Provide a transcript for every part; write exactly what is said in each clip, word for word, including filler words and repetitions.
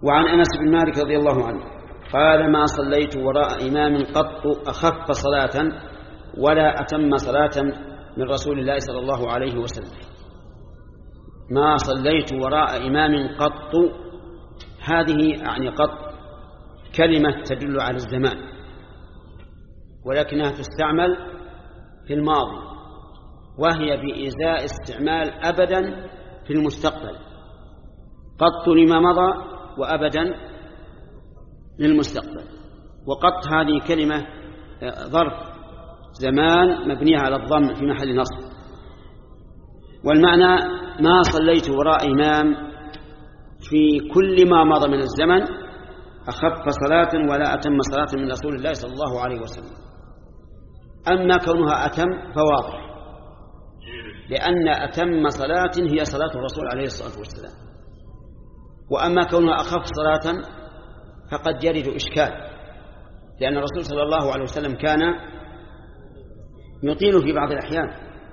وعن أنس بن مالك رضي الله عنه قال: ما صليت وراء إمام قط أخف صلاة ولا أتم صلاة من رسول الله صلى الله عليه وسلم. ما صليت وراء إمام قط، هذه يعني قط كلمة تدل على الزمان، ولكنها تستعمل في الماضي، وهي بإزاء استعمال أبدا في المستقبل. قط لما مضى وأبدا للمستقبل. وقط هذه كلمة ظرف زمان مبنية على الضم في محل نصب. والمعنى: ما صليت وراء إمام في كل ما مضى من الزمن أخف صلاة ولا أتم صلاة من رسول الله صلى الله عليه وسلم. أما كونها أتم فواضح، لأن أتم صلاة هي صلاة الرسول عليه الصلاة والسلام. وأما كونها أخف صلاة فقد يرد إشكال، لأن الرسول صلى الله عليه وسلم كان يطيل في بعض الأحيان.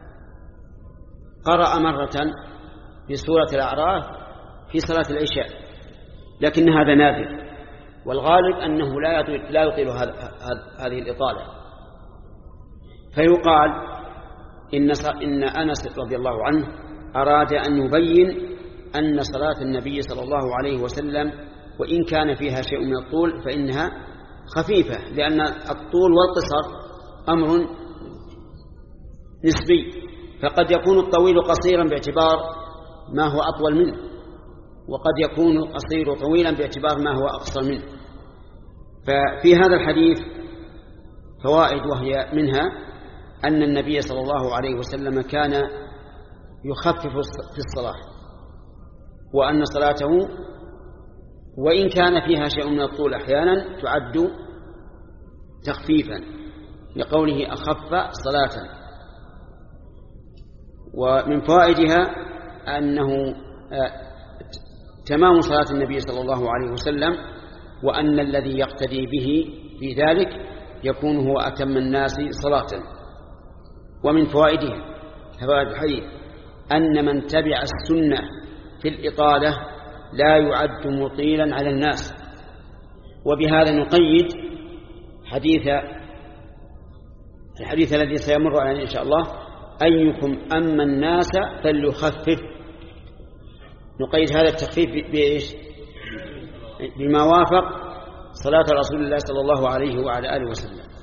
قرأ مرة في سورة الأعراف في صلاة العشاء، لكن هذا نادر، والغالب أنه لا يطيل هذه الإطالة. فيقال إن إن أنس رضي الله عنه أراد أن يبين أن صلاة النبي صلى الله عليه وسلم وإن كان فيها شيء من الطول فإنها خفيفة، لأن الطول والقصر أمر نسبي، فقد يكون الطويل قصيرا باعتبار ما هو أطول منه، وقد يكون القصير طويلا باعتبار ما هو أقصر منه. ففي هذا الحديث فوائد، وهي منها أن النبي صلى الله عليه وسلم كان يخفف في الصلاة، وأن صلاته وإن كان فيها شيء من الطول أحيانا تعد تخفيفا، لقوله أخف صلاة. ومن فوائدها أنه تمام صلاة النبي صلى الله عليه وسلم، وأن الذي يقتدي به في ذلك يكون هو أتم الناس صلاة. ومن فوائدها فوائد الحديث أن من تبع السنة في الإطالة لا يعد مطيلا على الناس. وبهذا نقيد حديث الحديث الذي سيمر علينا إن شاء الله: أيكم أما الناس فليخفف. نقيد هذا التخفيف بإيش؟ بما وافق صلاة رسول الله صلى الله عليه وعلى آله وسلم.